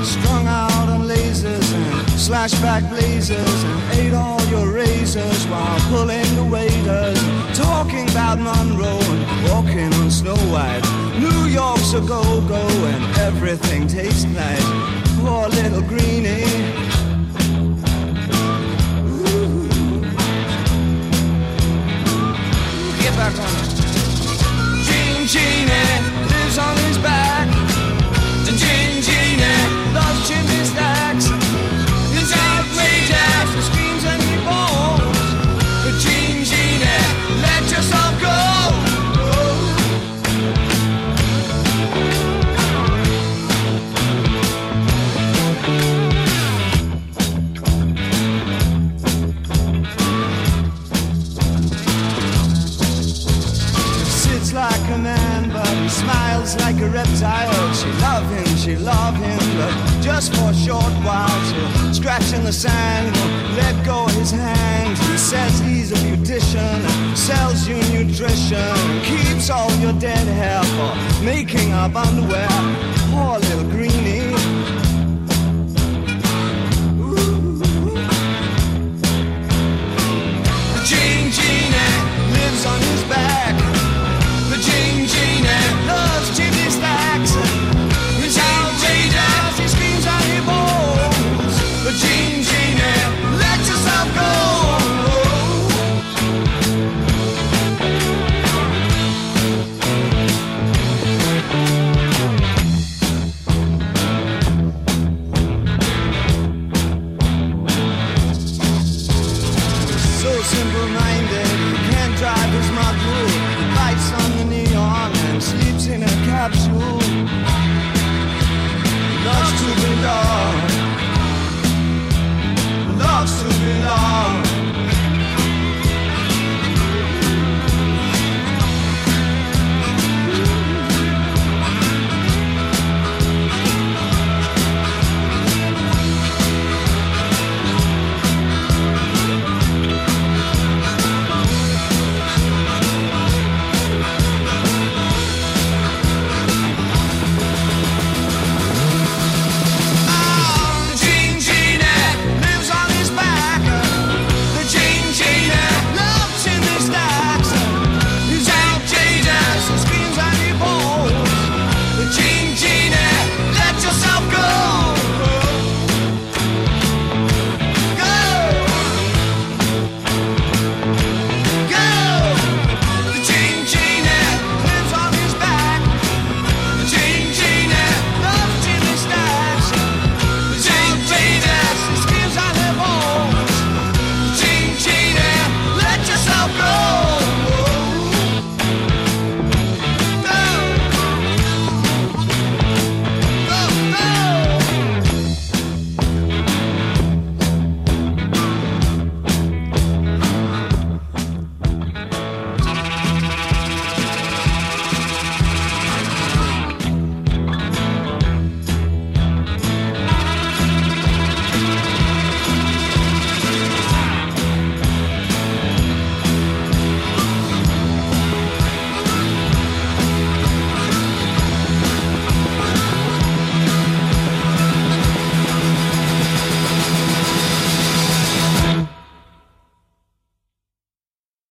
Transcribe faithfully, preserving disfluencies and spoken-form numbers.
strung out on lasers and slashback blazers, and ate all your razors while pulling the waiters, talking about Monroe and walking on Snow White. New York's a go-go and everything tastes nice. Poor little greenie. Ooh. Get back on it. Gene Genie lives on his back. The Gene Genie loves chimney stacks. It's outrageous, he screams and he moans. The Gene Genie, let yourself go. Like a man, but he smiles like a reptile. She love him, she love him, but just for a short while. She'll scratch in the sand, won't let go of his hand. He says he's a beautician, sells you nutrition, keeps all your dead hair for making up underwear. Poor little greenie. Ooh. The Gene Genie lives on his back. The Gene Genie loves chimney stacks. It's outrageous, he screams and he moans. The Gene Genie, let yourself go. So simple-minded, he can't drive his model. He bites on the neon and sleeps in a capsule. Loves to be loved.